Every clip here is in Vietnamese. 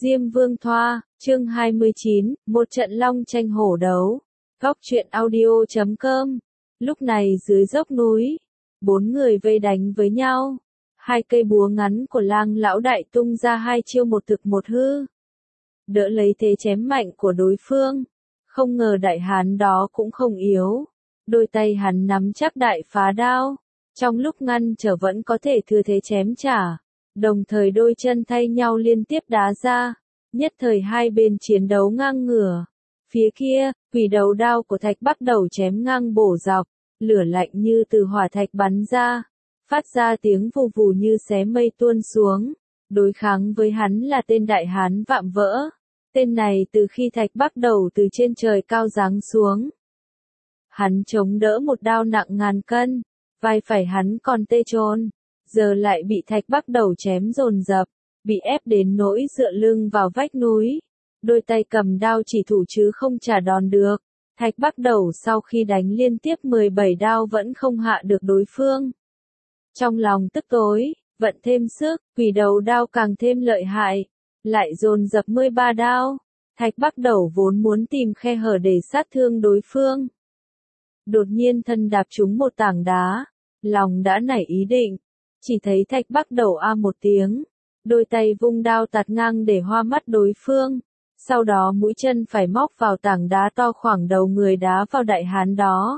Diêm Vương Thoa, chương 29, một trận long tranh hổ đấu. Góc truyện audio.com. Lúc này dưới dốc núi, 4 người vây đánh với nhau. 2 cây búa ngắn của Lang lão đại tung ra 2 chiêu một thực một hư. Đỡ lấy thế chém mạnh của đối phương. Không ngờ đại hán đó cũng không yếu. Đôi tay hắn nắm chắc đại phá đao. Trong lúc ngăn trở vẫn có thể thừa thế chém trả. Đồng thời đôi chân thay nhau liên tiếp đá ra. Nhất thời hai bên chiến đấu ngang ngửa. Phía kia, quỷ đầu đao của Thạch bắt đầu chém ngang bổ dọc. Lửa lạnh như từ hỏa thạch bắn ra. Phát ra tiếng vù vù như xé mây tuôn xuống. Đối kháng với hắn là tên đại hán Vạm Vỡ. Tên này từ khi Thạch bắt đầu từ trên trời cao giáng xuống. Hắn chống đỡ một đao nặng ngàn cân. Vai phải hắn còn tê chôn. Giờ lại bị Thạch bắt đầu chém dồn dập. Bị ép đến nỗi dựa lưng vào vách núi. Đôi tay cầm đao chỉ thủ chứ không trả đòn được. Thạch bắt đầu sau khi đánh liên tiếp 17 đao vẫn không hạ được đối phương. Trong lòng tức tối, vận thêm sức, quỷ đầu đao càng thêm lợi hại. Lại dồn dập 13 đao. Thạch bắt đầu vốn muốn tìm khe hở để sát thương đối phương. Đột nhiên thân đạp trúng một tảng đá. Lòng đã nảy ý định. Chỉ thấy Thạch bắt đầu a một tiếng. Đôi tay vung đao tạt ngang để hoa mắt đối phương. Sau đó mũi chân phải móc vào tảng đá to khoảng đầu người đá vào đại hán đó.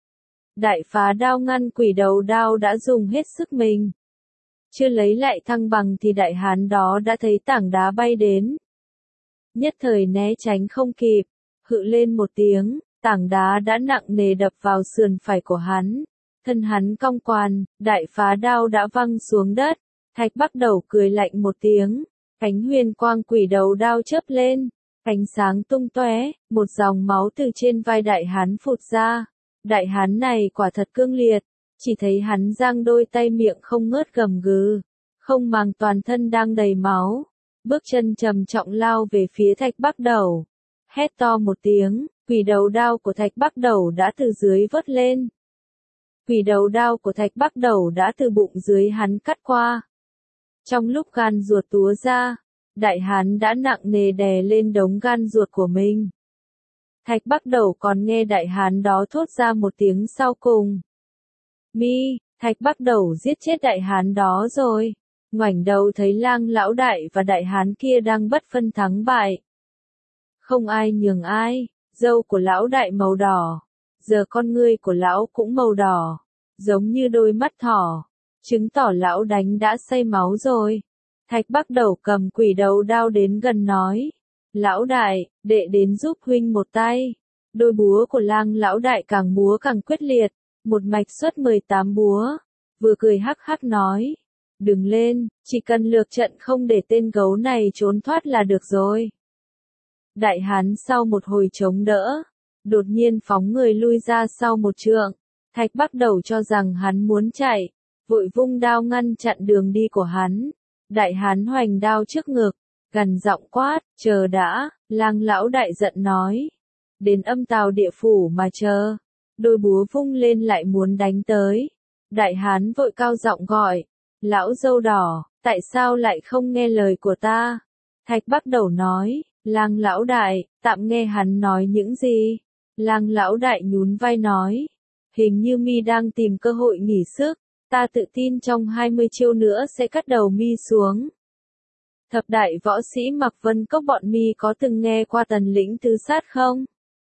Đại phá đao ngăn quỷ đầu đao đã dùng hết sức mình. Chưa lấy lại thăng bằng thì đại hán đó đã thấy tảng đá bay đến. Nhất thời né tránh không kịp, hự lên một tiếng, tảng đá đã nặng nề đập vào sườn phải của hắn. Thân hắn cong quằn, đại phá đao đã văng xuống đất. Thạch bắt đầu cười lạnh một tiếng, cánh huyền quang quỷ đầu đao chớp lên, ánh sáng tung tóe, một dòng máu từ trên vai đại hán phụt ra. Đại hán này quả thật cương liệt, chỉ thấy hắn giang đôi tay miệng không ngớt gầm gừ, không màng toàn thân đang đầy máu, bước chân trầm trọng lao về phía Thạch bắt đầu. Hét to một tiếng, quỷ đầu đao của Thạch bắt đầu đã từ dưới vớt lên. Quỷ đầu đao của Thạch bắt đầu đã từ bụng dưới hắn cắt qua. Trong lúc gan ruột túa ra, đại hán đã nặng nề đè lên đống gan ruột của mình. Thạch bắt đầu còn nghe đại hán đó thốt ra một tiếng sau cùng. Mi, Thạch bắt đầu giết chết đại hán đó rồi. Ngoảnh đầu thấy Lang lão đại và đại hán kia đang bất phân thắng bại. Không ai nhường ai, râu của lão đại màu đỏ. Giờ con ngươi của lão cũng màu đỏ, giống như đôi mắt thỏ. Chứng tỏ lão đánh đã say máu rồi. Thạch bắt đầu cầm quỷ đầu đao đến gần nói. Lão đại, đệ đến giúp huynh một tay. Đôi búa của Lang lão đại càng múa càng quyết liệt. Một mạch xuất 18 búa. Vừa cười hắc hắc nói. Đừng lên, chỉ cần lược trận không để tên gấu này trốn thoát là được rồi. Đại hán sau một hồi chống đỡ. Đột nhiên phóng người lui ra sau một trượng. Thạch bắt đầu cho rằng hắn muốn chạy. Vội vung đao ngăn chặn đường đi của hắn. Đại hán hoành đao trước ngực, gằn giọng quát, chờ đã. Lang lão đại giận nói. Đến âm tào địa phủ mà chờ. Đôi búa vung lên lại muốn đánh tới. Đại hán vội cao giọng gọi. Lão râu đỏ, tại sao lại không nghe lời của ta? Thạch bắt đầu nói. Lang lão đại, tạm nghe hắn nói những gì? Lang lão đại nhún vai nói. Hình như mi đang tìm cơ hội nghỉ sức. Ta tự tin trong 20 chiêu nữa sẽ cắt đầu mi xuống. Thập đại võ sĩ Mạc Vân Cốc bọn mi có từng nghe qua Tần lĩnh tứ sát không?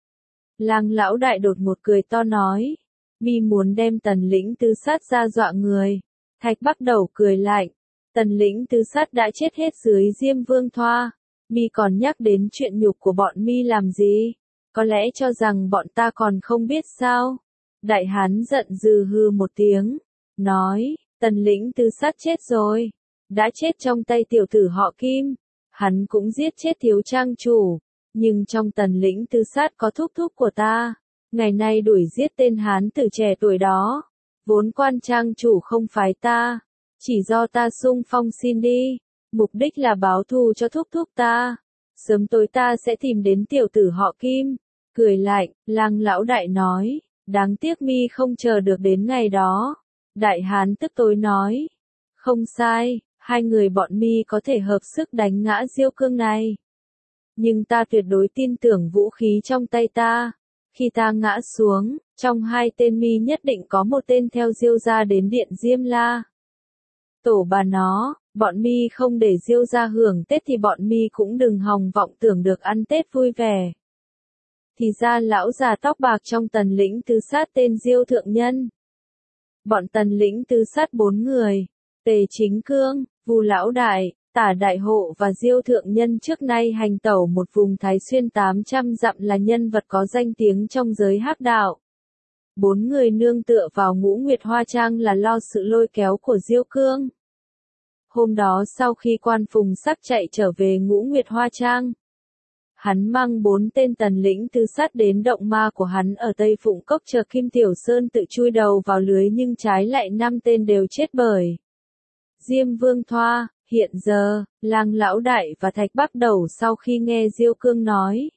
Lang lão đại đột một cười to nói. Mi muốn đem Tần lĩnh tứ sát ra dọa người. Thạch bắt đầu cười lạnh. Tần lĩnh tứ sát đã chết hết dưới Diêm Vương Thoa. Mi còn nhắc đến chuyện nhục của bọn mi làm gì? Có lẽ cho rằng bọn ta còn không biết sao? Đại hán giận dữ hừ một tiếng. Nói, Tần lĩnh tứ sát chết rồi. Đã chết trong tay tiểu tử họ Kim. Hắn cũng giết chết thiếu trang chủ. Nhưng trong Tần lĩnh tứ sát có thúc thúc của ta. Ngày nay đuổi giết tên hán tử trẻ tuổi đó. Vốn quan trang chủ không phái ta. Chỉ do ta xung phong xin đi. Mục đích là báo thù cho thúc thúc ta. Sớm tối ta sẽ tìm đến tiểu tử họ Kim. Cười lạnh, Lang lão đại nói. Đáng tiếc mi không chờ được đến ngày đó. Đại hán tức tối nói. Không sai, Hai người bọn mi có thể hợp sức đánh ngã Diêu Cương này. Nhưng ta tuyệt đối tin tưởng vũ khí trong tay ta. Khi ta ngã xuống, trong hai tên mi nhất định có một tên theo Diêu gia đến Điện Diêm La. Tổ bà nó, bọn mi không để Diêu gia hưởng Tết thì bọn mi cũng đừng hòng vọng tưởng được ăn Tết vui vẻ. Thì ra lão già tóc bạc trong Tần lĩnh tứ sát tên Diêu Thượng Nhân. Bọn Tần lĩnh tứ sát 4 người, Tề Chính Cương, Vu Lão Đại, Tả Đại Hộ và Diêu Thượng Nhân trước nay hành tẩu một vùng Thái Xuyên 800 dặm là nhân vật có danh tiếng trong giới hắc đạo. 4 người nương tựa vào Ngũ Nguyệt Hoa Trang là lo sự lôi kéo của Diêu Cương. Hôm đó sau khi Quan Phùng Sắc chạy trở về Ngũ Nguyệt Hoa Trang, hắn mang 4 tên Tần lĩnh tứ sát đến động ma của hắn ở Tây Phụng Cốc chờ Kim Tiểu Sơn tự chui đầu vào lưới, nhưng trái lại 5 tên đều chết bởi Diêm Vương Thoa. Hiện giờ, Lang Lão Đại và Thạch Bắc Đầu sau khi nghe Diêu Cương nói,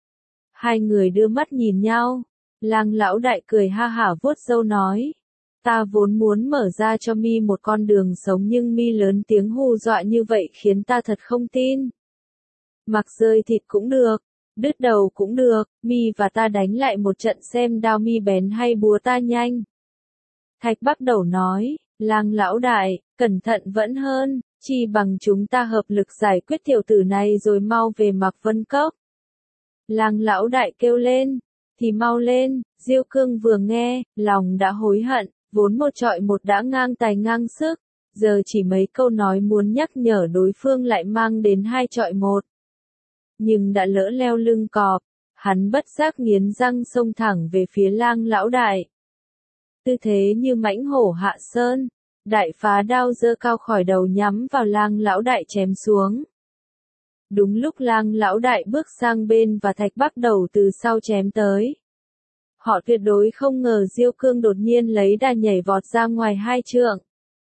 hai người đưa mắt nhìn nhau. Lang Lão Đại cười ha hả vuốt râu nói, ta vốn muốn mở ra cho mi một con đường sống nhưng mi lớn tiếng hù dọa như vậy khiến ta thật không tin. Mặc rơi thịt cũng được, đứt đầu cũng được, mi và ta đánh lại một trận xem đao mi bén hay búa ta nhanh. Thạch Bắc Đầu nói, Lang Lão Đại, cẩn thận vẫn hơn, chi bằng chúng ta hợp lực giải quyết tiểu tử này rồi mau về Mạc Vân Cốc. Lang Lão Đại kêu lên, thì mau lên. Diêu Cương vừa nghe, lòng đã hối hận, vốn một trọi một đã ngang tài ngang sức, giờ chỉ mấy câu nói muốn nhắc nhở đối phương lại mang đến 2 trọi 1. Nhưng đã lỡ leo lưng cọp, hắn bất giác nghiến răng xông thẳng về phía Lang Lão Đại. Tư thế như mãnh hổ hạ sơn, đại phá đao giơ cao khỏi đầu nhắm vào Lang Lão Đại chém xuống. Đúng lúc Lang Lão Đại bước sang bên và Thạch Bắc Đầu từ sau chém tới. Họ tuyệt đối không ngờ Diêu Cương đột nhiên lấy đà nhảy vọt ra ngoài 2 trượng.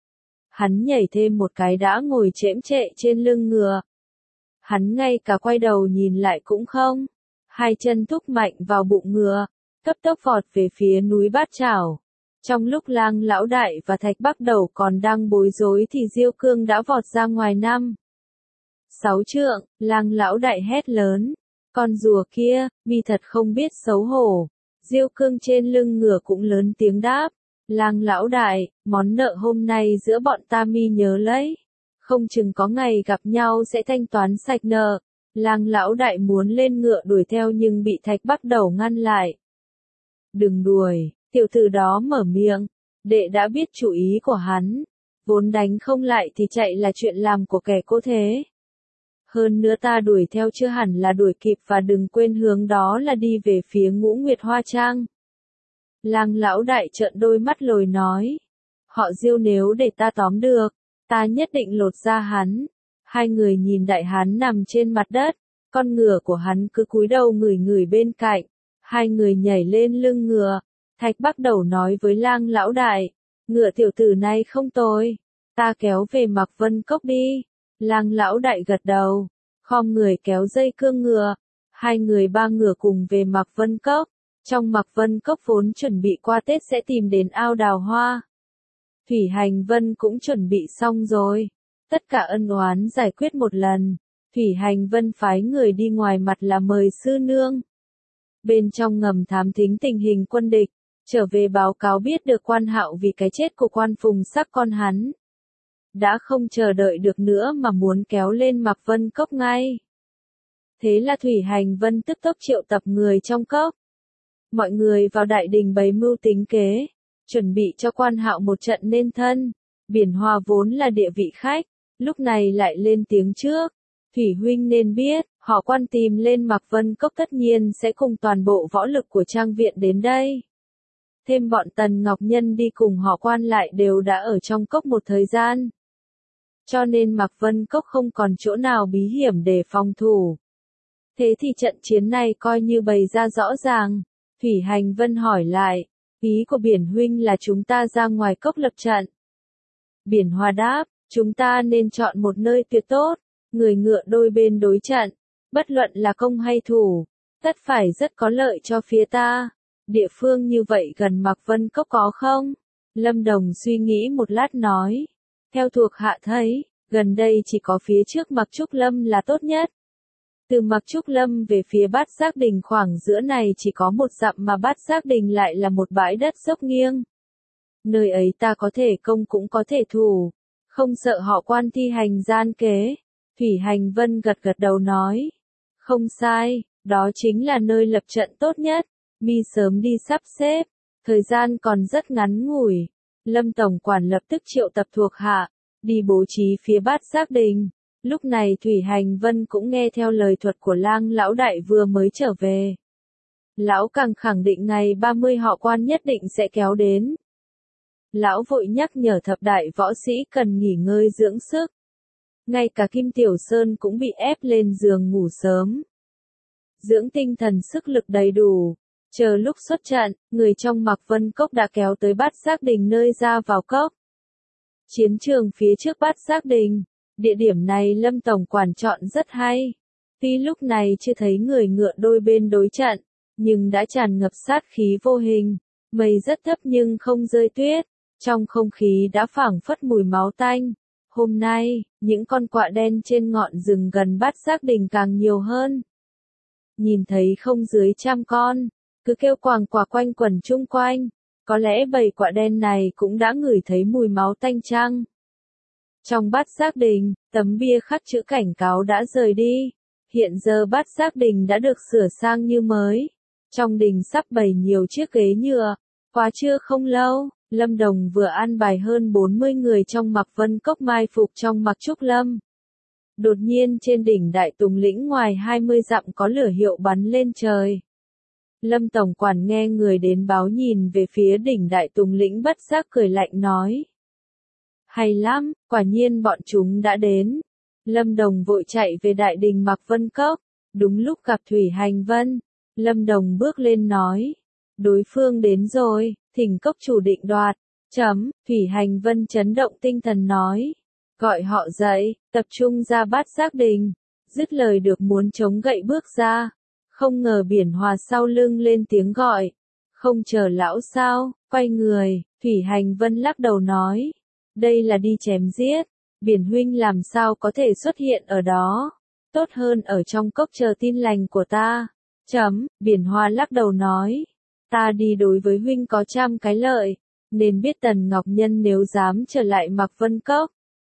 Hắn nhảy thêm một cái đã ngồi chễm trệ trên lưng ngựa. Hắn ngay cả quay đầu nhìn lại cũng không. 2 chân thúc mạnh vào bụng ngựa, cấp tốc vọt về phía núi Bát Chảo. Trong lúc Lang Lão Đại và Thạch Bắc Đầu còn đang bối rối thì Diêu Cương đã vọt ra ngoài 5-6 trượng. Lang Lão Đại hét lớn, con rùa kia, mi thật không biết xấu hổ. Diêu Cương trên lưng ngựa cũng lớn tiếng đáp, Lang Lão Đại, món nợ hôm nay giữa bọn ta mi nhớ lấy, không chừng có ngày gặp nhau sẽ thanh toán sạch nợ. Lang Lão Đại muốn lên ngựa đuổi theo nhưng bị Thạch Bắc Đầu ngăn lại. Đừng đuổi, tiểu tử đó mở miệng, đệ đã biết chủ ý của hắn, vốn đánh không lại thì chạy là chuyện làm của kẻ cố thế. Hơn nữa ta đuổi theo chưa hẳn là đuổi kịp và đừng quên hướng đó là đi về phía Ngũ Nguyệt Hoa Trang. Lang Lão Đại trợn đôi mắt lồi nói, họ Diêu nếu để ta tóm được, ta nhất định lột da hắn. 2 người nhìn đại hán nằm trên mặt đất, con ngựa của hắn cứ cúi đầu ngửi ngửi bên cạnh. 2 người nhảy lên lưng ngựa. Thạch Bắc Đầu nói với Lang Lão Đại, ngựa tiểu tử này không tồi, ta kéo về Mạc Vân Cốc đi. Lang Lão Đại gật đầu, khom người kéo dây cương ngựa. 2 người 3 ngựa cùng về Mạc Vân Cốc. Trong Mạc Vân Cốc vốn chuẩn bị qua Tết sẽ tìm đến ao đào hoa. Thủy Hành Vân cũng chuẩn bị xong rồi. Tất cả ân oán giải quyết một lần. Thủy Hành Vân phái người đi ngoài mặt là mời sư nương. Bên trong ngầm thám thính tình hình quân địch, trở về báo cáo biết được Quan Hạo vì cái chết của Quan Phùng Sắc con hắn. Đã không chờ đợi được nữa mà muốn kéo lên Mạc Vân Cốc ngay. Thế là Thủy Hành Vân tức tốc triệu tập người trong cốc. Mọi người vào đại đình bày mưu tính kế, chuẩn bị cho Quan Hạo một trận nên thân. Biển Hòa vốn là địa vị khách, lúc này lại lên tiếng trước. Thủy huynh nên biết, họ Quan tìm lên Mạc Vân Cốc tất nhiên sẽ cùng toàn bộ võ lực của trang viện đến đây. Thêm bọn Tần Ngọc Nhân đi cùng họ Quan lại đều đã ở trong cốc một thời gian. Cho nên Mạc Vân Cốc không còn chỗ nào bí hiểm để phòng thủ. Thế thì trận chiến này coi như bày ra rõ ràng. Thủy Hành Vân hỏi lại, ý của Biển huynh là chúng ta ra ngoài cốc lập trận. Biển Hòa đáp, chúng ta nên chọn một nơi tuyệt tốt, người ngựa đôi bên đối trận, bất luận là công hay thủ, tất phải rất có lợi cho phía ta. Địa phương như vậy gần Mạc Vân Cốc có không? Lâm Đồng suy nghĩ một lát nói, theo thuộc hạ thấy, Gần đây chỉ có phía trước Mặc Trúc Lâm là tốt nhất. Từ Mặc Trúc Lâm về phía Bát Giác Đình khoảng giữa này chỉ có 1 dặm mà Bát Giác Đình lại là một bãi đất dốc nghiêng. Nơi ấy ta có thể công cũng có thể thủ, không sợ họ Quan thi hành gian kế. Thủy Hành Vân gật gật đầu nói. Không sai, đó chính là nơi lập trận tốt nhất. Mi sớm đi sắp xếp, thời gian còn rất ngắn ngủi. Lâm Tổng Quản lập tức triệu tập thuộc hạ, đi bố trí phía Bát Giác Đình. Lúc này Thủy Hành Vân cũng nghe theo lời thuật của Lang lão đại vừa mới trở về. Lão càng khẳng định ngày 30 họ Quan nhất định sẽ kéo đến. Lão vội nhắc nhở thập đại võ sĩ cần nghỉ ngơi dưỡng sức. Ngay cả Kim Tiểu Sơn cũng bị ép lên giường ngủ sớm. Dưỡng tinh thần sức lực đầy đủ. Chờ lúc xuất trận, người trong Mạc Vân Cốc đã kéo tới Bát Giác Đình nơi ra vào cốc. Chiến trường phía trước Bát Giác Đình. Địa điểm này Lâm Tổng Quản chọn rất hay. Tuy lúc này chưa thấy người ngựa đôi bên đối trận, nhưng đã tràn ngập sát khí vô hình. Mây rất thấp nhưng không rơi tuyết. Trong không khí đã phảng phất mùi máu tanh. Hôm nay, những con quạ đen trên ngọn rừng gần Bát Giác Đình càng nhiều hơn. Nhìn thấy không dưới 100 con, cứ kêu quàng quà quanh quẩn chung quanh. Có lẽ bầy quạ đen này cũng đã ngửi thấy mùi máu tanh chăng? Trong Bát Giác Đình, tấm bia khắc chữ cảnh cáo đã rời đi. Hiện giờ Bát Giác Đình đã được sửa sang như mới. Trong đình sắp bày nhiều chiếc ghế nhựa. Quá trưa không lâu, Lâm Đồng vừa an bài hơn 40 người trong Mạc Vân Cốc mai phục trong Mặc Trúc Lâm. Đột nhiên trên đỉnh Đại Tùng Lĩnh ngoài 20 dặm có lửa hiệu bắn lên trời. Lâm Tổng Quản nghe người đến báo nhìn về phía đỉnh Đại Tùng Lĩnh bất giác cười lạnh nói. Hay lắm, quả nhiên bọn chúng đã đến. Lâm Đồng vội chạy về đại đình Mạc Vân Cốc. Đúng lúc gặp Thủy Hành Vân, Lâm Đồng bước lên nói. Đối phương đến rồi, thỉnh cốc chủ định đoạt. Thủy Hành Vân chấn động tinh thần nói. Gọi họ dậy, tập trung ra Bát Giác Đình. Dứt lời được muốn chống gậy bước ra. Không ngờ Biển Hòa sau lưng lên tiếng gọi. Không chờ lão sao, quay người, Thủy Hành Vân lắc đầu nói. Đây là đi chém giết, Biển huynh làm sao có thể xuất hiện ở đó. Tốt hơn ở trong cốc chờ tin lành của ta. Biển Hòa lắc đầu nói. Ta đi đối với huynh có 100 cái lợi, nên biết Tần Ngọc Nhân nếu dám trở lại Mạc Vân Cốc.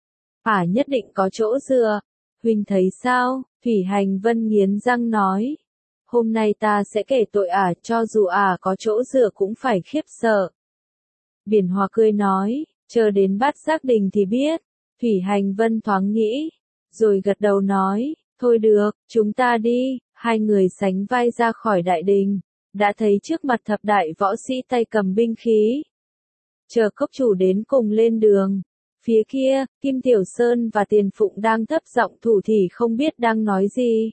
Nhất định có chỗ dựa. Huynh thấy sao? Thủy Hành Vân nghiến răng nói. Hôm nay ta sẽ kể tội cho dù có chỗ dựa cũng phải khiếp sợ. Biển Hòa cười nói, chờ đến Bát Giác Đình thì biết. Thủy Hành Vân thoáng nghĩ, rồi gật đầu nói, thôi được, chúng ta đi. Hai người sánh vai ra khỏi đại đình, đã thấy trước mặt thập đại võ sĩ tay cầm binh khí. Chờ cốc chủ đến cùng lên đường. Phía kia, Kim Tiểu Sơn và Tiền Phụng đang thấp giọng thủ thỉ không biết đang nói gì.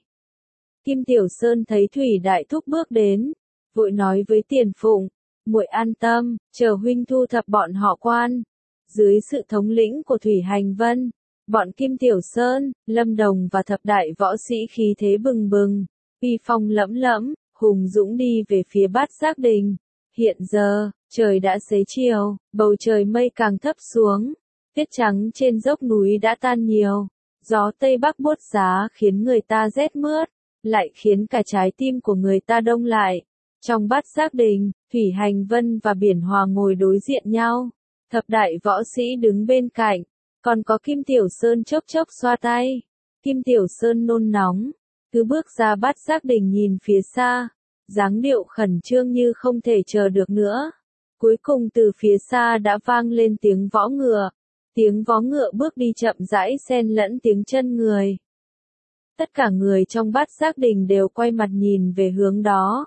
Kim Tiểu Sơn thấy Thủy Đại Thúc bước đến, vội nói với Tiền Phụng, muội an tâm, chờ huynh thu thập bọn họ Quan. Dưới sự thống lĩnh của Thủy Hành Vân, bọn Kim Tiểu Sơn, Lâm Đồng và thập đại võ sĩ khí thế bừng bừng, uy phong lẫm lẫm, hùng dũng đi về phía Bát Giác Đình. Hiện giờ, trời đã xế chiều, bầu trời mây càng thấp xuống, tuyết trắng trên dốc núi đã tan nhiều, gió Tây Bắc buốt giá khiến người ta rét mướt, lại khiến cả trái tim của người ta đông lại. Trong Bát Giác Đình, Thủy Hành Vân và Biển Hòa ngồi đối diện nhau, thập đại võ sĩ đứng bên cạnh, còn có Kim Tiểu Sơn chốc chốc xoa tay. Kim Tiểu Sơn nôn nóng, cứ bước ra Bát Giác Đình nhìn phía xa, dáng điệu khẩn trương như không thể chờ được nữa. Cuối cùng từ phía xa đã vang lên tiếng võ ngựa. Tiếng vó ngựa bước đi chậm rãi xen lẫn tiếng chân người. Tất cả người trong Bát Giác Đình đều quay mặt nhìn về hướng đó.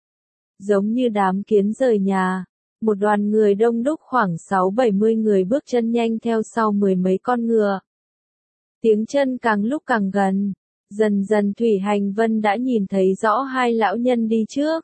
Giống như đám kiến rời nhà, một đoàn người đông đúc khoảng 60-70 người bước chân nhanh theo sau 10 mấy con ngựa. Tiếng chân càng lúc càng gần, dần dần Thủy Hành Vân đã nhìn thấy rõ hai lão nhân đi trước.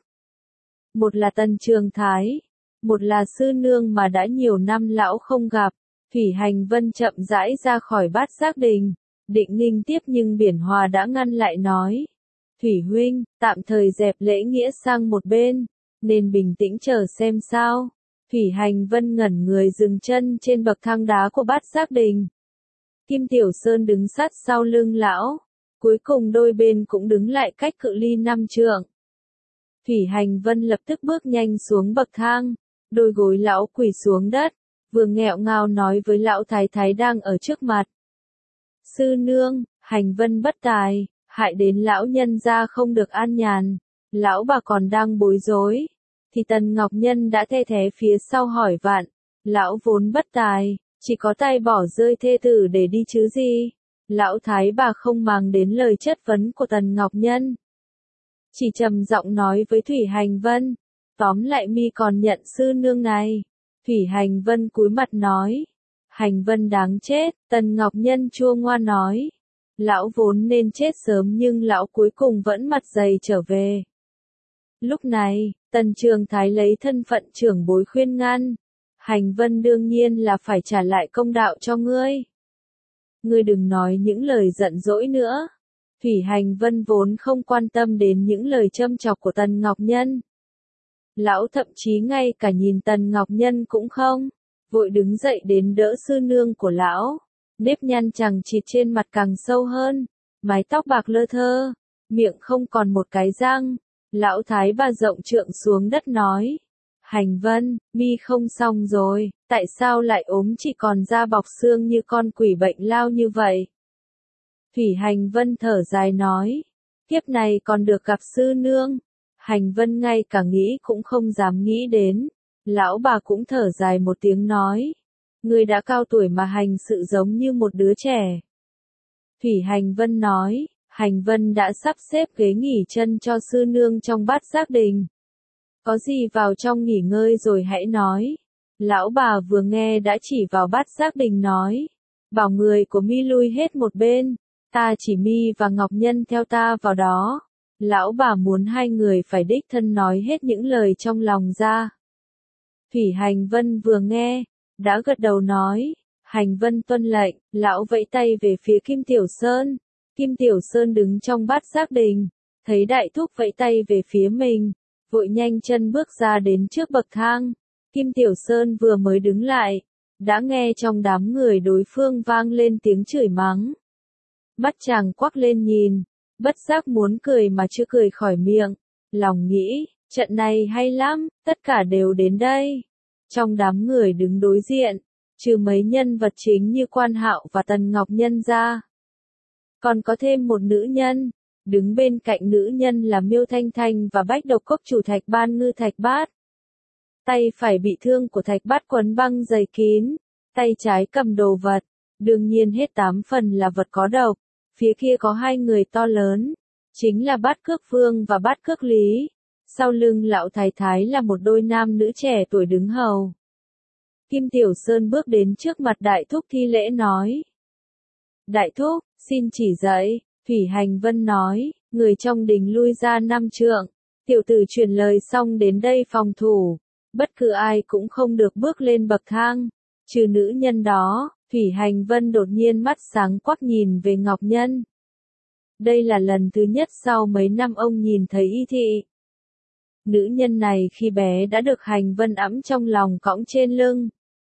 Một là Tần Trường Thái, một là sư nương mà đã nhiều năm lão không gặp. Thủy Hành Vân chậm rãi ra khỏi Bát Giác Đình, định nghênh tiếp nhưng Biển Hòa đã ngăn lại nói. Thủy huynh, tạm thời dẹp lễ nghĩa sang một bên, nên bình tĩnh chờ xem sao. Thủy Hành Vân ngẩn người dừng chân trên bậc thang đá của Bát Giác Đình. Kim Tiểu Sơn đứng sát sau lưng lão. Cuối cùng đôi bên cũng đứng lại cách cự ly 5 trượng. Thủy Hành Vân lập tức bước nhanh xuống bậc thang. Đôi gối lão quỳ xuống đất. Vừa nghẹo ngào nói với lão thái thái đang ở trước mặt. Sư nương, Hành Vân bất tài, hại đến lão nhân gia không được an nhàn. Lão bà còn đang bối rối. Thì Tần Ngọc Nhân đã the thé phía sau hỏi vạn. Lão vốn bất tài, chỉ có tay bỏ rơi thê tử để đi chứ gì. Lão thái bà không màng đến lời chất vấn của Tần Ngọc Nhân. Chỉ trầm giọng nói với Thủy Hành Vân. Tóm lại mi còn nhận sư nương này. Thủy Hành Vân cúi mặt nói. Hành Vân đáng chết, Tần Ngọc Nhân chua ngoa nói. Lão vốn nên chết sớm nhưng lão cuối cùng vẫn mặt dày trở về. Lúc này, Tần Trường Thái lấy thân phận trưởng bối khuyên ngăn. Hành Vân đương nhiên là phải trả lại công đạo cho ngươi. Ngươi đừng nói những lời giận dỗi nữa. Thủy Hành Vân vốn không quan tâm đến những lời châm chọc của Tần Ngọc Nhân. Lão thậm chí ngay cả nhìn Tần Ngọc Nhân cũng không. Vội đứng dậy đến đỡ sư nương của lão. Nếp nhăn chằng chịt trên mặt càng sâu hơn. Mái tóc bạc lơ thơ. Miệng không còn một cái răng. Lão thái bà rộng trượng xuống đất nói. Hành Vân, mi không xong rồi, tại sao lại ốm chỉ còn da bọc xương như con quỷ bệnh lao như vậy? Thủy Hành Vân thở dài nói. Kiếp này còn được gặp sư nương. Hành Vân ngay cả nghĩ cũng không dám nghĩ đến. Lão bà cũng thở dài một tiếng nói. Người đã cao tuổi mà hành sự giống như một đứa trẻ. Thủy Hành Vân nói. Hành Vân đã sắp xếp ghế nghỉ chân cho sư nương trong bát giác đình. Có gì vào trong nghỉ ngơi rồi hãy nói. Lão bà vừa nghe đã chỉ vào bát giác đình nói. Bảo người của mi lui hết một bên. Ta chỉ mi và Ngọc Nhân theo ta vào đó. Lão bà muốn hai người phải đích thân nói hết những lời trong lòng ra. Thủy Hành Vân vừa nghe, đã gật đầu nói. Hành Vân tuân lệnh, lão vẫy tay về phía Kim Tiểu Sơn. Kim Tiểu Sơn đứng trong bát giác đình, thấy đại thúc vẫy tay về phía mình, vội nhanh chân bước ra đến trước bậc thang. Kim Tiểu Sơn vừa mới đứng lại, đã nghe trong đám người đối phương vang lên tiếng chửi mắng. Mắt chàng quắc lên nhìn, bất giác muốn cười mà chưa cười khỏi miệng, lòng nghĩ, trận này hay lắm, tất cả đều đến đây. Trong đám người đứng đối diện, trừ mấy nhân vật chính như Quan Hạo và Tần Ngọc Nhân ra, còn có thêm một nữ nhân, đứng bên cạnh nữ nhân là Miêu Thanh Thanh và Bách Độc Cốc chủ Thạch Ban Ngư Thạch Bát. Tay phải bị thương của Thạch Bát quấn băng dày kín, tay trái cầm đồ vật, đương nhiên hết 8 phần là vật có độc. Phía kia có hai người to lớn, chính là Bát Cước Vương và Bát Cước Lý. Sau lưng lão thái thái là một đôi nam nữ trẻ tuổi đứng hầu. Kim Tiểu Sơn bước đến trước mặt đại thúc thi lễ nói. Đại thúc, xin chỉ dạy. Thủy Hành Vân nói, người trong đình lui ra 5 trượng. Tiểu tử truyền lời xong đến đây phòng thủ. Bất cứ ai cũng không được bước lên bậc thang. Trừ nữ nhân đó, Thủy Hành Vân đột nhiên mắt sáng quắc nhìn về Ngọc Nhân. Đây là lần thứ nhất sau mấy năm ông nhìn thấy Y Thị. Nữ nhân này khi bé đã được Hành Vân ẵm trong lòng cõng trên lưng.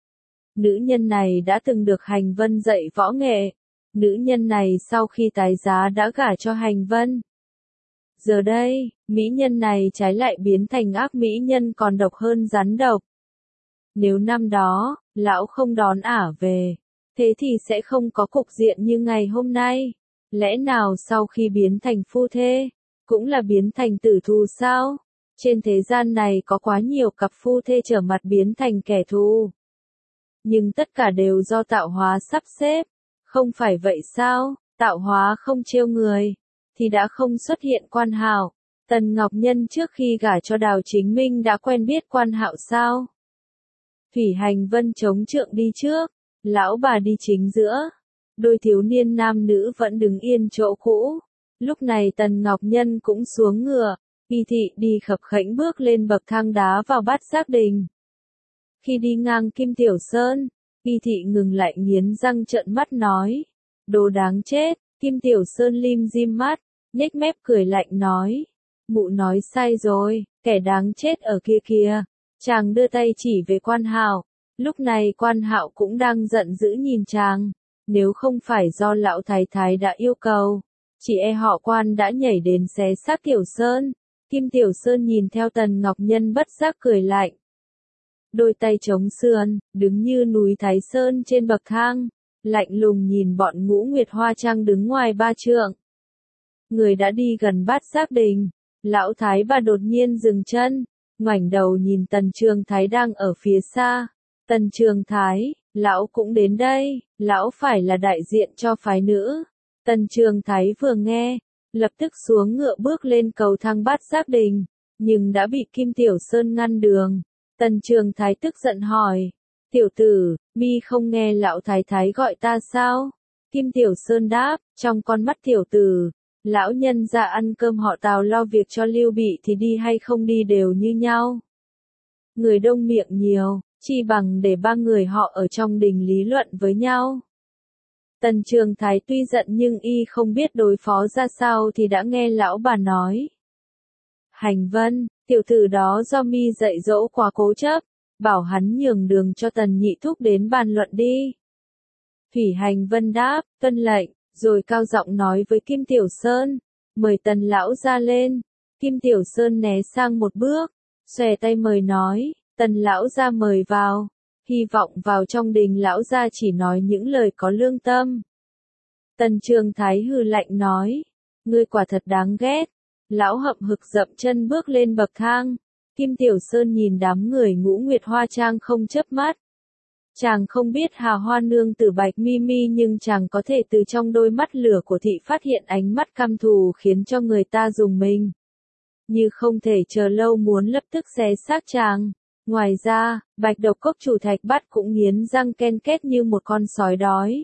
Nữ nhân này đã từng được Hành Vân dạy võ nghệ. Nữ nhân này sau khi tái giá đã gả cho Hành Vân. Giờ đây, mỹ nhân này trái lại biến thành ác mỹ nhân còn độc hơn rắn độc. Nếu năm đó, lão không đón ả về, thế thì sẽ không có cục diện như ngày hôm nay. Lẽ nào sau khi biến thành phu thê, cũng là biến thành tử thù sao? Trên thế gian này có quá nhiều cặp phu thê trở mặt biến thành kẻ thù. Nhưng tất cả đều do tạo hóa sắp xếp. Không phải vậy sao? Tạo hóa không trêu người, thì đã không xuất hiện Quan Hạo. Tần Ngọc Nhân trước khi gả cho Đào Chính Minh đã quen biết Quan Hạo sao? Thủy Hành Vân chống trượng đi trước, lão bà đi chính giữa. Đôi thiếu niên nam nữ vẫn đứng yên chỗ cũ. Lúc này Tần Ngọc Nhân cũng xuống ngựa, Y Thị đi khập khẽnh bước lên bậc thang đá vào bát giác đình. Khi đi ngang Kim Tiểu Sơn, Y Thị ngừng lại nghiến răng trợn mắt nói. Đồ đáng chết. Kim Tiểu Sơn lim dim mắt, nhếch mép cười lạnh nói. Mụ nói sai rồi, kẻ đáng chết ở kia kìa. Chàng đưa tay chỉ về Quan Hạo. Lúc này Quan Hạo cũng đang giận dữ nhìn chàng. nếu không phải do lão thái thái đã yêu cầu, chỉ e họ Quan đã nhảy đến xé xác Tiểu Sơn. Kim Tiểu Sơn nhìn theo Tần Ngọc Nhân bất giác cười lạnh. Đôi tay chống sườn, đứng như núi Thái Sơn trên bậc thang, lạnh lùng nhìn bọn Ngũ Nguyệt Hoa Trang đứng ngoài 3 trượng. Người đã đi gần Bát Giác Đình, lão thái bà đột nhiên dừng chân, ngoảnh đầu nhìn Tần Trường Thái đang ở phía xa. Tần Trường Thái, lão cũng đến đây, lão phải là đại diện cho phái nữ. Tần Trường Thái vừa nghe, lập tức xuống ngựa bước lên cầu thang Bát Giác Đình, nhưng đã bị Kim Tiểu Sơn ngăn đường. Tần Trường Thái tức giận hỏi, tiểu tử, mi không nghe lão thái thái gọi ta sao? Kim Tiểu Sơn đáp, trong con mắt tiểu tử, lão nhân ra ăn cơm họ Tào lo việc cho Lưu Bị thì đi hay không đi đều như nhau. Người đông miệng nhiều, chi bằng để 3 người họ ở trong đình lý luận với nhau. Tần Trường Thái tuy giận nhưng y không biết đối phó ra sao thì đã nghe lão bà nói. Hành Vân, tiểu tử đó do mi dạy dỗ quá cố chấp, bảo hắn nhường đường cho Tần nhị thúc đến bàn luận đi. Thủy Hành Vân đáp, tuân lệnh, rồi cao giọng nói với Kim Tiểu Sơn, mời Tần lão ra lên. Kim Tiểu Sơn né sang một bước, xòe tay mời nói, Tần lão ra mời vào, hy vọng vào trong đình lão ra chỉ nói những lời có lương tâm. Tần Trường Thái hừ lạnh nói, ngươi quả thật đáng ghét. Lão hậm hực dậm chân bước lên bậc thang. Kim Tiểu Sơn nhìn đám người Ngũ Nguyệt Hoa Trang không chớp mắt. Chàng không biết Hà Hoa Nương Tử Bạch Mi Mi nhưng chàng có thể từ trong đôi mắt lửa của thị phát hiện ánh mắt căm thù khiến cho người ta rùng mình. Như không thể chờ lâu muốn lập tức xé xác chàng. Ngoài ra, Bạch Độc Cốc chủ Thạch Bát cũng nghiến răng ken két như một con sói đói.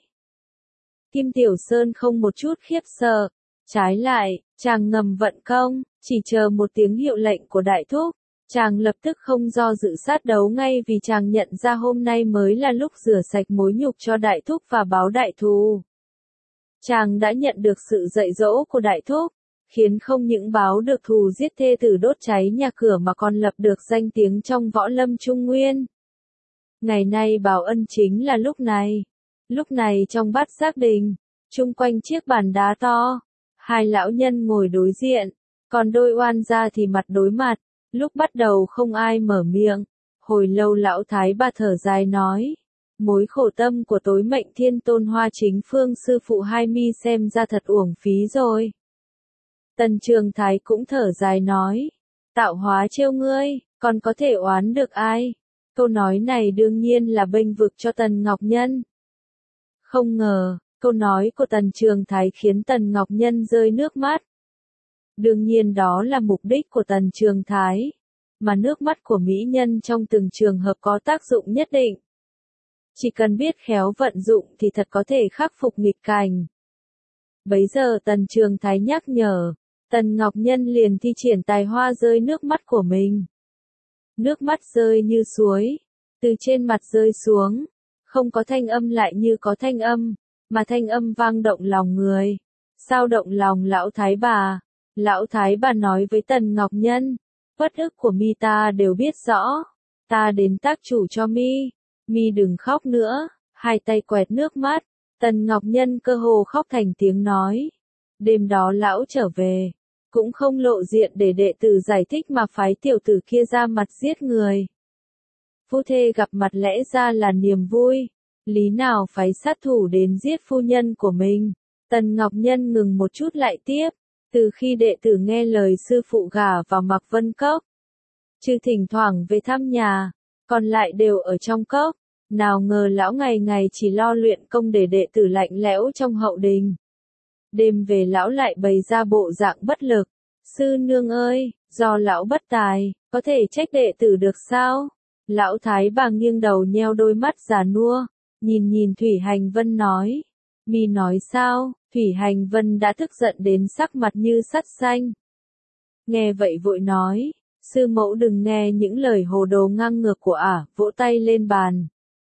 Kim Tiểu Sơn không một chút khiếp sợ. Trái lại, chàng ngầm vận công, chỉ chờ một tiếng hiệu lệnh của đại thúc. Chàng lập tức không do dự sát đấu ngay vì chàng nhận ra hôm nay mới là lúc rửa sạch mối nhục cho đại thúc và báo đại thù. Chàng đã nhận được sự dạy dỗ của đại thúc, khiến không những báo được thù giết thê tử đốt cháy nhà cửa mà còn lập được danh tiếng trong võ lâm Trung Nguyên. Ngày nay báo ân chính là lúc này. Lúc này trong Bát Giác Đình, chung quanh chiếc bàn đá to, 2 lão nhân ngồi đối diện, còn đôi oan gia thì mặt đối mặt. Lúc bắt đầu không ai mở miệng, hồi lâu lão thái bà thở dài nói, mối khổ tâm của Tối Mệnh Thiên Tôn Hoa Chính Phương sư phụ hai mi xem ra thật uổng phí rồi. Tần Trường Thái cũng thở dài nói, tạo hóa trêu ngươi, còn có thể oán được ai? Câu nói này đương nhiên là bênh vực cho Tần Ngọc Nhân. Không ngờ, câu nói của Tần Trường Thái khiến Tần Ngọc Nhân rơi nước mắt. Đương nhiên đó là mục đích của Tần Trường Thái, mà nước mắt của mỹ nhân trong từng trường hợp có tác dụng nhất định. Chỉ cần biết khéo vận dụng thì thật có thể khắc phục nghịch cảnh. Bấy giờ Tần Trường Thái nhắc nhở, Tần Ngọc Nhân liền thi triển tài hoa rơi nước mắt của mình. Nước mắt rơi như suối, từ trên mặt rơi xuống, không có thanh âm lại như có thanh âm, mà thanh âm vang động lòng người. Sao động lòng lão thái bà? Lão thái bà nói với Tần Ngọc Nhân, uất ức của mi ta đều biết rõ, ta đến tác chủ cho mi đừng khóc nữa, hai tay quẹt nước mắt, Tần Ngọc Nhân cơ hồ khóc thành tiếng nói. Đêm đó lão trở về, cũng không lộ diện để đệ tử giải thích mà phái tiểu tử kia ra mặt giết người. Phu thê gặp mặt lẽ ra là niềm vui, lý nào phái sát thủ đến giết phu nhân của mình. Tần Ngọc Nhân ngừng một chút lại tiếp. Từ khi đệ tử nghe lời sư phụ gả vào Mạc Vân Cốc, trừ thỉnh thoảng về thăm nhà, còn lại đều ở trong cốc, nào ngờ lão ngày ngày chỉ lo luyện công để đệ tử lạnh lẽo trong hậu đình. Đêm về lão lại bày ra bộ dạng bất lực, sư nương ơi, do lão bất tài, có thể trách đệ tử được sao? Lão thái bà nghiêng đầu nheo đôi mắt già nua, nhìn Thủy Hành Vân nói, mi nói sao? Thủy Hành Vân đã tức giận đến sắc mặt như sắt xanh. Nghe vậy vội nói, sư mẫu đừng nghe những lời hồ đồ ngang ngược của ả, vỗ tay lên bàn.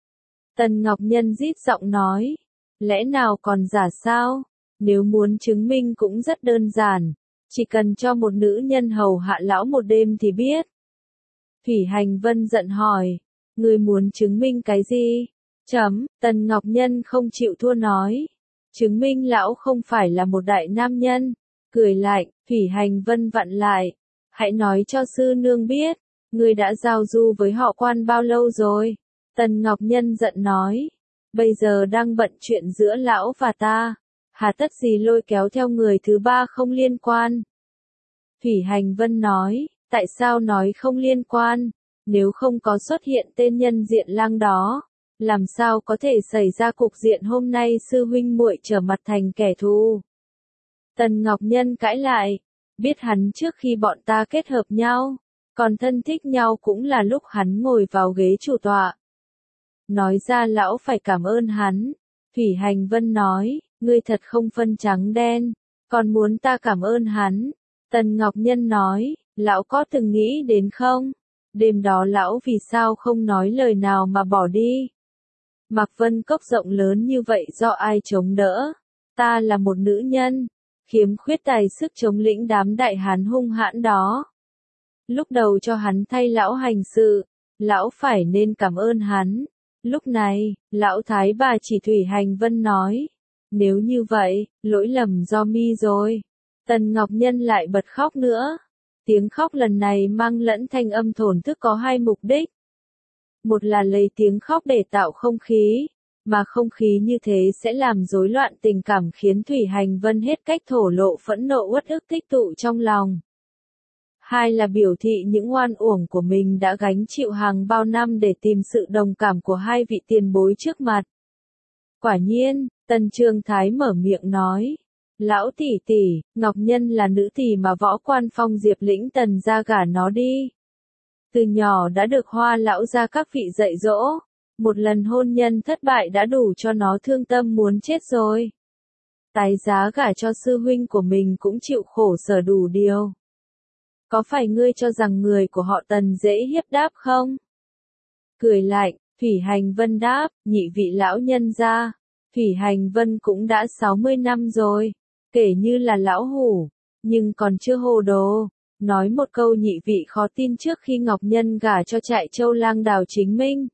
Tần Ngọc Nhân rít giọng nói, lẽ nào còn giả sao? Nếu muốn chứng minh cũng rất đơn giản, chỉ cần cho một nữ nhân hầu hạ lão một đêm thì biết. Thủy Hành Vân giận hỏi, ngươi muốn chứng minh cái gì? Tần Ngọc Nhân không chịu thua nói. Chứng minh lão không phải là một đại nam nhân. Cười lạnh, Thủy Hành Vân vặn lại. Hãy nói cho sư nương biết, ngươi đã giao du với họ Quan bao lâu rồi? Tần Ngọc Nhân giận nói. Bây giờ đang bận chuyện giữa lão và ta. Hà tất gì lôi kéo theo người thứ ba không liên quan? Thủy Hành Vân nói, tại sao nói không liên quan? Nếu không có xuất hiện tên nhân diện lang đó, làm sao có thể xảy ra cục diện hôm nay sư huynh muội trở mặt thành kẻ thù? Tần Ngọc Nhân cãi lại, biết hắn trước khi bọn ta kết hợp nhau, còn thân thích nhau cũng là lúc hắn ngồi vào ghế chủ tọa. Nói ra lão phải cảm ơn hắn. Thủy Hành Vân nói, ngươi thật không phân trắng đen, còn muốn ta cảm ơn hắn. Tần Ngọc Nhân nói, lão có từng nghĩ đến không? Đêm đó lão vì sao không nói lời nào mà bỏ đi? Mạc Vân Cốc rộng lớn như vậy do ai chống đỡ? Ta là một nữ nhân, khiếm khuyết tài sức chống lĩnh đám đại hán hung hãn đó. Lúc đầu cho hắn thay lão hành sự, lão phải nên cảm ơn hắn. Lúc này, lão thái bà chỉ Thủy Hành Vân nói, nếu như vậy, lỗi lầm do mi rồi. Tần Ngọc Nhân lại bật khóc nữa. Tiếng khóc lần này mang lẫn thanh âm thổn thức có hai mục đích. Một là lấy tiếng khóc để tạo không khí, mà không khí như thế sẽ làm rối loạn tình cảm khiến Thủy Hành Vân hết cách thổ lộ phẫn nộ uất ức tích tụ trong lòng. Hai là biểu thị những oan uổng của mình đã gánh chịu hàng bao năm để tìm sự đồng cảm của hai vị tiền bối trước mặt. Quả nhiên, Tần Trường Thái mở miệng nói. Lão tỷ tỷ, Ngọc Nhân là nữ tỷ mà Võ Quan Phong Diệp lĩnh Tần ra gả nó đi. Từ nhỏ đã được Hoa lão gia các vị dạy dỗ. Một lần hôn nhân thất bại đã đủ cho nó thương tâm muốn chết rồi. Tái giá gả cho sư huynh của mình cũng chịu khổ sở đủ điều. Có phải ngươi cho rằng người của họ Tần dễ hiếp đáp không? Cười lạnh, Thủy Hành Vân đáp, nhị vị lão nhân gia. Thủy Hành Vân cũng đã 60 năm rồi, kể như là lão hủ, nhưng còn chưa hồ đồ. Nói một câu nhị vị khó tin trước khi Ngọc Nhân gả cho Trại Châu lang Đào Chính Minh.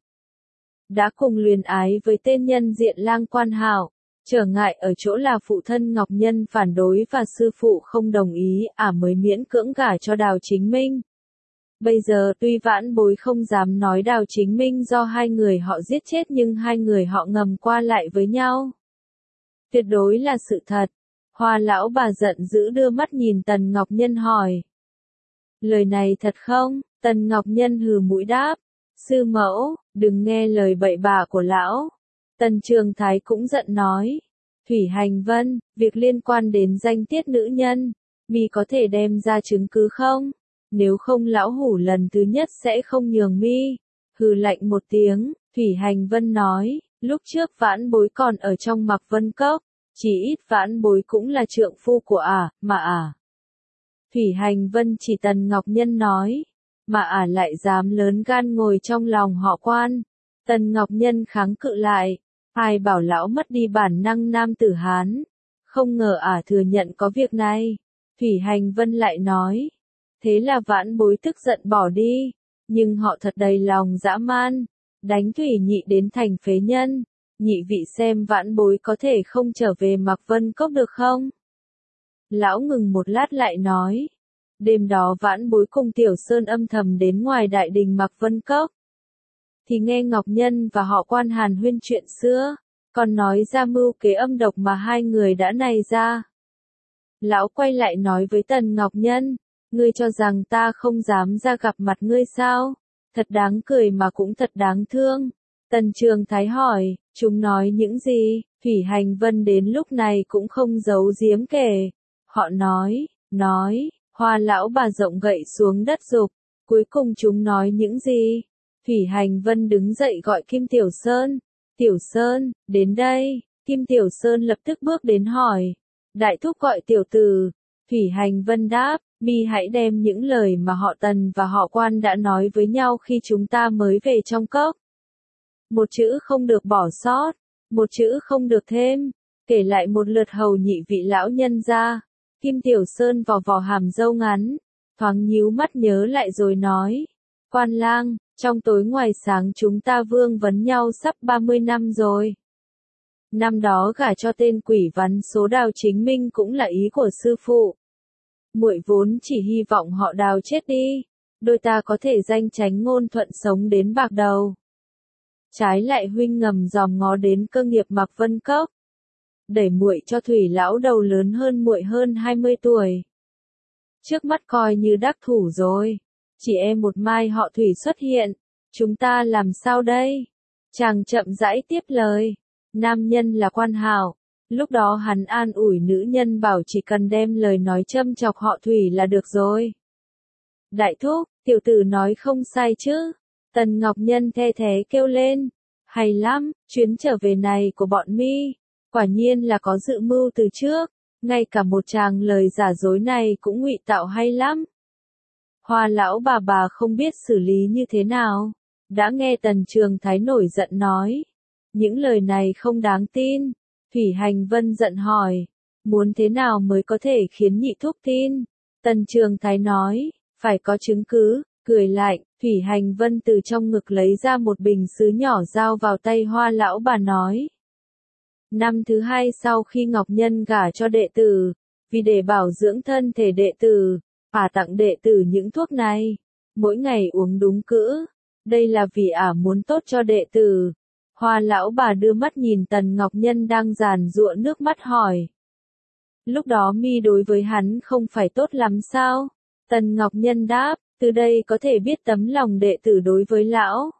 Đã cùng luyến ái với tên nhân diện lang Quan Hạo. Trở ngại ở chỗ là phụ thân Ngọc Nhân phản đối và sư phụ không đồng ý, mới miễn cưỡng gả cho Đào Chính Minh. Bây giờ tuy vãn bối không dám nói Đào Chính Minh do hai người họ giết chết nhưng hai người họ ngầm qua lại với nhau. Tuyệt đối là sự thật. Hoa lão bà giận dữ đưa mắt nhìn Tần Ngọc Nhân hỏi. Lời này thật không? Tần Ngọc Nhân hừ mũi đáp. Sư mẫu, đừng nghe lời bậy bạ của lão. Tần Trường Thái cũng giận nói. Thủy Hành Vân, việc liên quan đến danh tiết nữ nhân, mi có thể đem ra chứng cứ không? Nếu không lão hủ lần thứ nhất sẽ không nhường mi. Hừ lạnh một tiếng, Thủy Hành Vân nói, lúc trước vãn bối còn ở trong Mạc Vân Cốc, chỉ ít vãn bối cũng là trượng phu của mà Thủy Hành Vân chỉ Tần Ngọc Nhân nói, mà lại dám lớn gan ngồi trong lòng họ Quan. Tần Ngọc Nhân kháng cự lại, ai bảo lão mất đi bản năng nam tử Hán. Không ngờ thừa nhận có việc này. Thủy Hành Vân lại nói, thế là vãn bối tức giận bỏ đi, nhưng họ thật đầy lòng dã man, đánh Thủy nhị đến thành phế nhân. Nhị vị xem vãn bối có thể không trở về Mạc Vân Cốc được không? Lão ngừng một lát lại nói, đêm đó vãn bối cùng Tiểu Sơn âm thầm đến ngoài đại đình Mạc Vân Cốc. Thì nghe Ngọc Nhân và họ Quan hàn huyên chuyện xưa, còn nói ra mưu kế âm độc mà hai người đã này ra. Lão quay lại nói với Tần Ngọc Nhân, ngươi cho rằng ta không dám ra gặp mặt ngươi sao? Thật đáng cười mà cũng thật đáng thương. Tần Trường Thái hỏi, chúng nói những gì? Thủy Hành Vân đến lúc này cũng không giấu giếm kể. Họ nói, Hoa lão bà rộng gậy xuống đất dục. Cuối cùng chúng nói những gì? Thủy Hành Vân đứng dậy gọi Kim Tiểu Sơn. Tiểu Sơn, đến đây. Kim Tiểu Sơn lập tức bước đến hỏi. Đại thúc gọi tiểu tử. Thủy Hành Vân đáp, mi hãy đem những lời mà họ Tần và họ Quan đã nói với nhau khi chúng ta mới về trong cốc. Một chữ không được bỏ sót, một chữ không được thêm, kể lại một lượt hầu nhị vị lão nhân ra. Kim Tiểu Sơn vò vò hàm râu ngắn, thoáng nhíu mắt nhớ lại rồi nói, Quan lang, Trong tối ngoài sáng chúng ta vương vấn nhau sắp 30 năm rồi. Năm đó gả cho tên quỷ vắn số Đào Chính Minh cũng là ý của sư phụ. Muội vốn chỉ hy vọng họ Đào chết đi, đôi ta có thể danh chánh ngôn thuận sống đến bạc đầu. Trái lại huynh ngầm dòm ngó đến cơ nghiệp Mạc Vân Cốc, đẩy muội cho Thủy lão đầu lớn hơn muội hơn 20 tuổi. Trước mắt coi như đắc thủ rồi, chỉ một mai họ Thủy xuất hiện, chúng ta làm sao đây? Chàng chậm rãi tiếp lời, nam nhân là Quan Hạo, lúc đó hắn an ủi nữ nhân bảo chỉ cần đem lời nói châm chọc họ Thủy là được rồi. Đại thúc, tiểu tử nói không sai chứ? Tần Ngọc Nhân the thế kêu lên, hay lắm, chuyến trở về này của bọn mi, quả nhiên là có dự mưu từ trước, ngay cả một tràng lời giả dối này cũng ngụy tạo hay lắm. Hoa lão bà không biết xử lý như thế nào, đã nghe Tần Trường Thái nổi giận nói, những lời này không đáng tin. Thủy Hành Vân giận hỏi, muốn thế nào mới có thể khiến nhị thúc tin? Tần Trường Thái nói, phải có chứng cứ. Cười lạnh, Thủy Hành Vân từ trong ngực lấy ra một bình sứ nhỏ giao vào tay Hoa lão bà nói. Năm thứ hai sau khi Ngọc Nhân gả cho đệ tử, vì để bảo dưỡng thân thể đệ tử, tặng đệ tử những thuốc này, mỗi ngày uống đúng cữ, đây là vì muốn tốt cho đệ tử. Hoa lão bà đưa mắt nhìn Tần Ngọc Nhân đang giàn giụa nước mắt hỏi. Lúc đó mi đối với hắn không phải tốt lắm sao? Tần Ngọc Nhân đáp, từ đây có thể biết tấm lòng đệ tử đối với lão.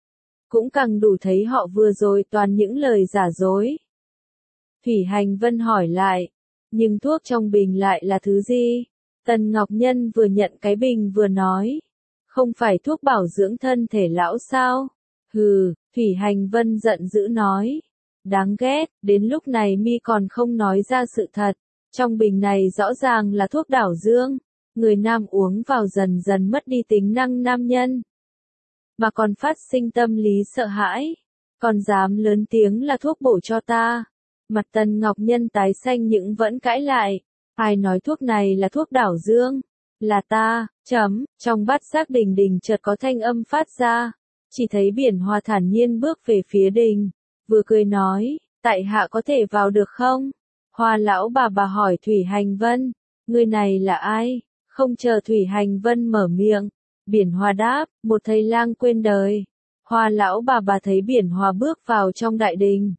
Cũng càng đủ thấy họ vừa rồi toàn những lời giả dối. Thủy Hành Vân hỏi lại, nhưng thuốc trong bình lại là thứ gì? Tần Ngọc Nhân vừa nhận cái bình vừa nói, không phải thuốc bảo dưỡng thân thể lão sao? Hừ, Thủy Hành Vân giận dữ nói, đáng ghét, đến lúc này mi còn không nói ra sự thật, trong bình này rõ ràng là thuốc đảo dương, người nam uống vào dần dần mất đi tính năng nam nhân, mà còn phát sinh tâm lý sợ hãi, còn dám lớn tiếng là thuốc bổ cho ta. Mặt Tần Ngọc Nhân tái xanh nhưng vẫn cãi lại, ai nói thuốc này là thuốc đảo dương? Là ta, trong bát giác đình đình chợt có thanh âm phát ra, chỉ thấy Biển Hòa thản nhiên bước về phía đình, vừa cười nói, tại hạ có thể vào được không? Hoa lão bà hỏi Thủy Hành Vân, người này là ai? Không chờ Thủy Hành Vân mở miệng, Biển Hòa đáp, một thầy lang quên đời. Hoa lão bà thấy Biển Hòa bước vào trong đại đình,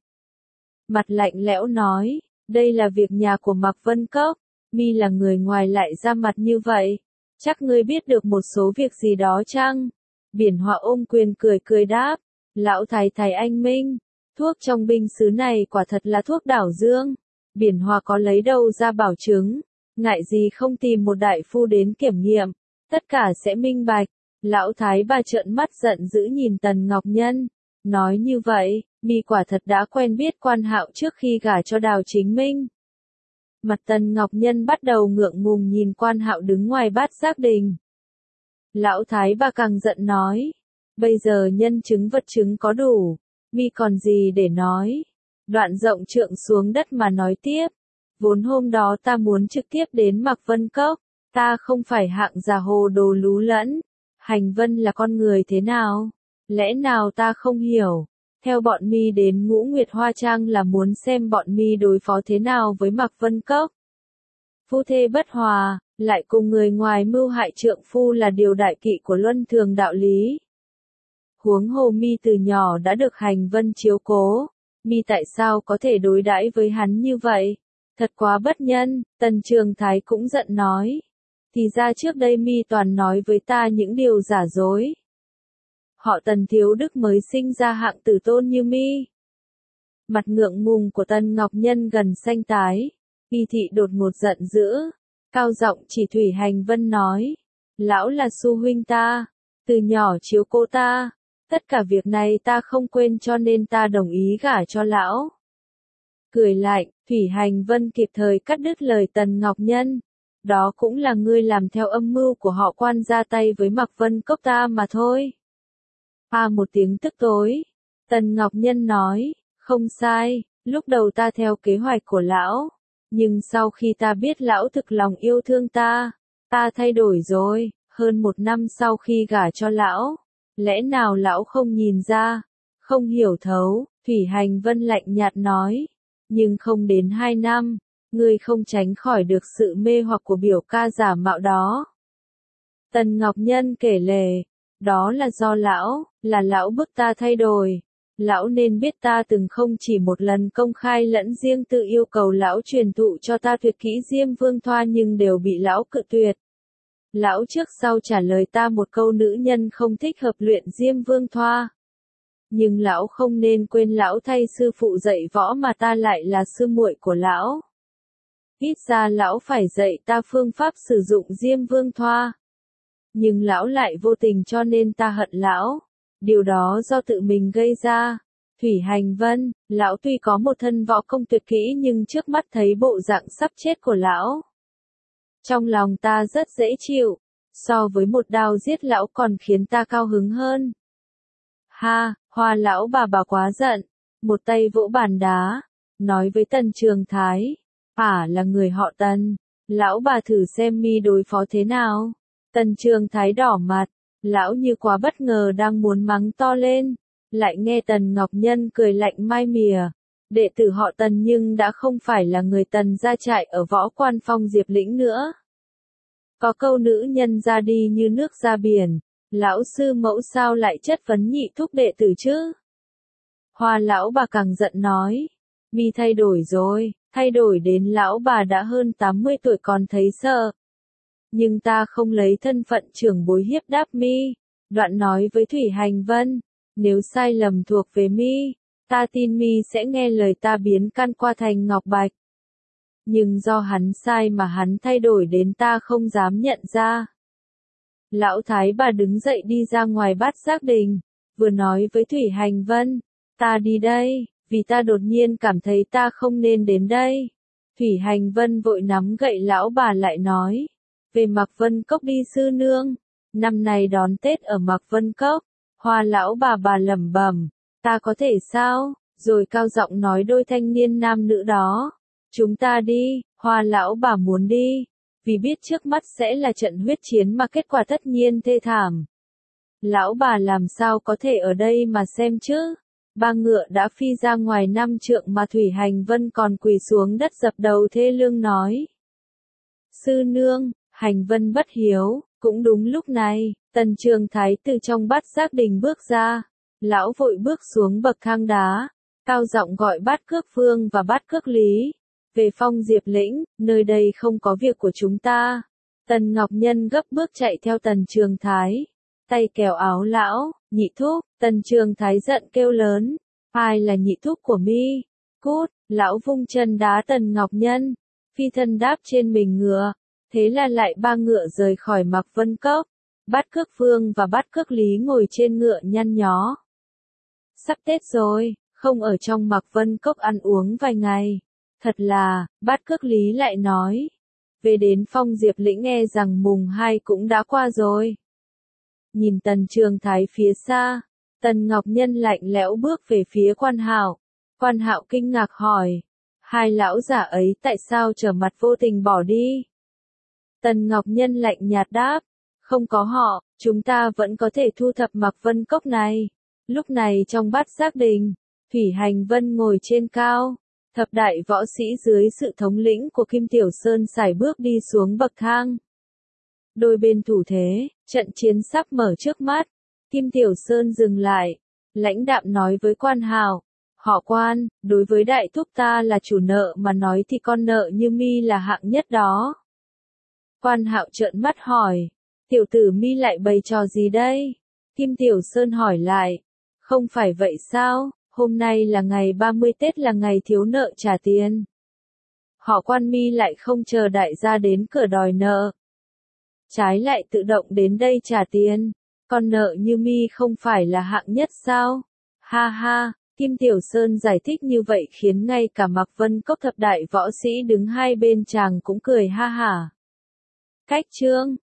mặt lạnh lẽo nói, đây là việc nhà của Mạc Vân Cốc, mi là người ngoài lại ra mặt như vậy, chắc ngươi biết được một số việc gì đó chăng? Biển Hòa ôm quyền cười đáp, lão thái anh minh, thuốc trong bình sứ này quả thật là thuốc đảo dương. Biển Hòa có lấy đâu ra bảo chứng, ngại gì không tìm một đại phu đến kiểm nghiệm, tất cả sẽ minh bạch. Lão thái bà trợn mắt giận dữ nhìn Tần Ngọc Nhân, nói như vậy, mi quả thật đã quen biết Quan Hạo trước khi gả cho Đào Chính Minh. Mặt Tần Ngọc Nhân bắt đầu ngượng ngùng nhìn Quan Hạo đứng ngoài bát giác đình. Lão thái bà càng giận nói, bây giờ nhân chứng vật chứng có đủ, mi còn gì để nói? Đoạn rộng trượng xuống đất mà nói tiếp, vốn hôm đó ta muốn trực tiếp đến Mạc Vân Cốc, ta không phải hạng già hồ đồ lú lẫn. Hành Vân là con người thế nào? Lẽ nào ta không hiểu? Theo bọn mi đến Ngũ Nguyệt Hoa Trang là muốn xem bọn mi đối phó thế nào với Mạc Vân Cốc. Phu thê bất hòa, lại cùng người ngoài mưu hại trượng phu là điều đại kỵ của luân thường đạo lý. Huống hồ mi từ nhỏ đã được Hành Vân chiếu cố, mi tại sao có thể đối đãi với hắn như vậy? Thật quá bất nhân. Tần Trường Thái cũng giận nói. Thì ra trước đây mi toàn nói với ta những điều giả dối. Họ Tần thiếu đức mới sinh ra hạng tử tôn như mi. Mặt ngượng ngùng của Tần Ngọc Nhân gần xanh tái. Y thị đột ngột giận dữ, cao giọng chỉ Thủy Hành Vân nói, lão là su huynh ta, từ nhỏ chiếu cố ta, tất cả việc này ta không quên cho nên ta đồng ý gả cho lão. Cười lạnh, Thủy Hành Vân kịp thời cắt đứt lời Tần Ngọc Nhân, đó cũng là ngươi làm theo âm mưu của họ Quan ra tay với Mạc Vân Cốc ta mà thôi. Một tiếng tức tối, Tần Ngọc Nhân nói, không sai, lúc đầu ta theo kế hoạch của lão. Nhưng sau khi ta biết lão thực lòng yêu thương ta thay đổi rồi, hơn 1 năm sau khi gả cho lão, Lẽ nào lão không nhìn ra, không hiểu thấu, Thủy Hành Vân lạnh nhạt nói. Nhưng không đến 2 năm, ngươi không tránh khỏi được sự mê hoặc của biểu ca giả mạo đó. Tần Ngọc Nhân kể lể, đó là do lão, là lão bức ta thay đổi. Lão nên biết ta từng không chỉ một lần công khai lẫn riêng tự yêu cầu lão truyền thụ cho ta tuyệt kỹ Diêm Vương Thoa nhưng đều bị lão cự tuyệt. Lão trước sau trả lời ta một câu nữ nhân không thích hợp luyện Diêm Vương Thoa. Nhưng lão không nên quên lão thay sư phụ dạy võ mà ta lại là sư muội của lão. Ít ra lão phải dạy ta phương pháp sử dụng Diêm Vương Thoa. Nhưng lão lại vô tình cho nên ta hận lão. Điều đó do tự mình gây ra. Thủy Hành Vân, lão tuy có một thân võ công tuyệt kỹ nhưng trước mắt thấy bộ dạng sắp chết của lão. Trong lòng ta rất dễ chịu, so với một đao giết lão còn khiến ta cao hứng hơn. Ha, Hoa lão bà quá giận, một tay vỗ bàn đá, nói với Tần Trường Thái, là người họ Tần, lão bà thử xem mi đối phó thế nào. Tần Trường Thái đỏ mặt, lão như quá bất ngờ đang muốn mắng to lên, lại nghe Tần Ngọc Nhân cười lạnh mai mỉa. Đệ tử họ Tần nhưng đã không phải là người Tần gia trại ở Võ Quan Phong Diệp Lĩnh nữa. Có câu nữ nhân ra đi như nước ra biển, lão sư mẫu sao lại chất vấn nhị thúc đệ tử chứ? Hoa lão bà càng giận nói, mi thay đổi rồi, thay đổi đến lão bà đã hơn 80 tuổi còn thấy sợ. Nhưng ta không lấy thân phận trưởng bối hiếp đáp mi, đoạn nói với Thủy Hành Vân, nếu sai lầm thuộc về mi, ta tin mi sẽ nghe lời ta biến căn qua thành ngọc bạch. Nhưng do hắn sai mà hắn thay đổi đến ta không dám nhận ra. Lão thái bà đứng dậy đi ra ngoài Bát Giác Đình, vừa nói với Thủy Hành Vân, ta đi đây, vì ta đột nhiên cảm thấy ta không nên đến đây. Thủy Hành Vân vội nắm gậy lão bà lại nói, về Mạc Vân Cốc đi sư nương, năm nay đón Tết ở Mạc Vân Cốc. Hoa lão bà lẩm bẩm, ta có thể sao, rồi cao giọng nói đôi thanh niên nam nữ đó, chúng ta đi. Hoa lão bà muốn đi, vì biết trước mắt sẽ là trận huyết chiến mà kết quả tất nhiên thê thảm. Lão bà làm sao có thể ở đây mà xem chứ? Ba ngựa đã phi ra ngoài 5 trượng mà Thủy Hành Vân còn quỳ xuống đất dập đầu thê lương nói. Sư nương, Hành Vân bất hiếu. Cũng đúng lúc này, Tần Trường Thái từ trong Bát Giác Đình bước ra. Lão vội bước xuống bậc thang đá, cao giọng gọi Bát Cước Phương và Bát Cước Lý. Về Phong Diệp Lĩnh, nơi đây không có việc của chúng ta. Tần Ngọc Nhân gấp bước chạy theo Tần Trường Thái, tay kéo áo lão, nhị thúc. Tần Trường Thái giận kêu lớn, ai là nhị thúc của mi? Cút. Lão vung chân đá Tần Ngọc Nhân, phi thân đáp trên mình ngựa. Thế là lại ba ngựa rời khỏi Mạc Vân Cốc. Bát Cước Phương và Bát Cước Lý ngồi trên ngựa nhăn nhó. Sắp Tết rồi, không ở trong Mạc Vân Cốc ăn uống vài ngày. Thật là, Bát Cước Lý lại nói. Về đến Phong Diệp Lĩnh nghe rằng mùng 2 cũng đã qua rồi. Nhìn Tần Trường Thái phía xa, Tần Ngọc Nhân lạnh lẽo bước về phía Quan Hạo. Quan Hạo kinh ngạc hỏi, hai lão giả ấy tại sao trở mặt vô tình bỏ đi? Tần Ngọc Nhân lạnh nhạt đáp, không có họ, chúng ta vẫn có thể thu thập Mạc Vân Cốc này. Lúc này trong Bát Giác Đình, Thủy Hành Vân ngồi trên cao, thập đại võ sĩ dưới sự thống lĩnh của Kim Tiểu Sơn sải bước đi xuống bậc thang. Đôi bên thủ thế, trận chiến sắp mở trước mắt. Kim Tiểu Sơn dừng lại, lãnh đạm nói với Quan Hạo, họ Quan, đối với đại thúc ta là chủ nợ mà nói thì con nợ như mi là hạng nhất đó. Quan Hạo trợn mắt hỏi, tiểu tử mi lại bày trò gì đây? Kim Tiểu Sơn hỏi lại, không phải vậy sao, hôm nay là ngày 30 Tết là ngày thiếu nợ trả tiền. Họ Quan mi lại không chờ đại gia đến cửa đòi nợ. Trái lại tự động đến đây trả tiền, con nợ như mi không phải là hạng nhất sao? Ha ha, Kim Tiểu Sơn giải thích như vậy khiến ngay cả Mạc Vân Cốc thập đại võ sĩ đứng hai bên chàng cũng cười ha hả. Cách chương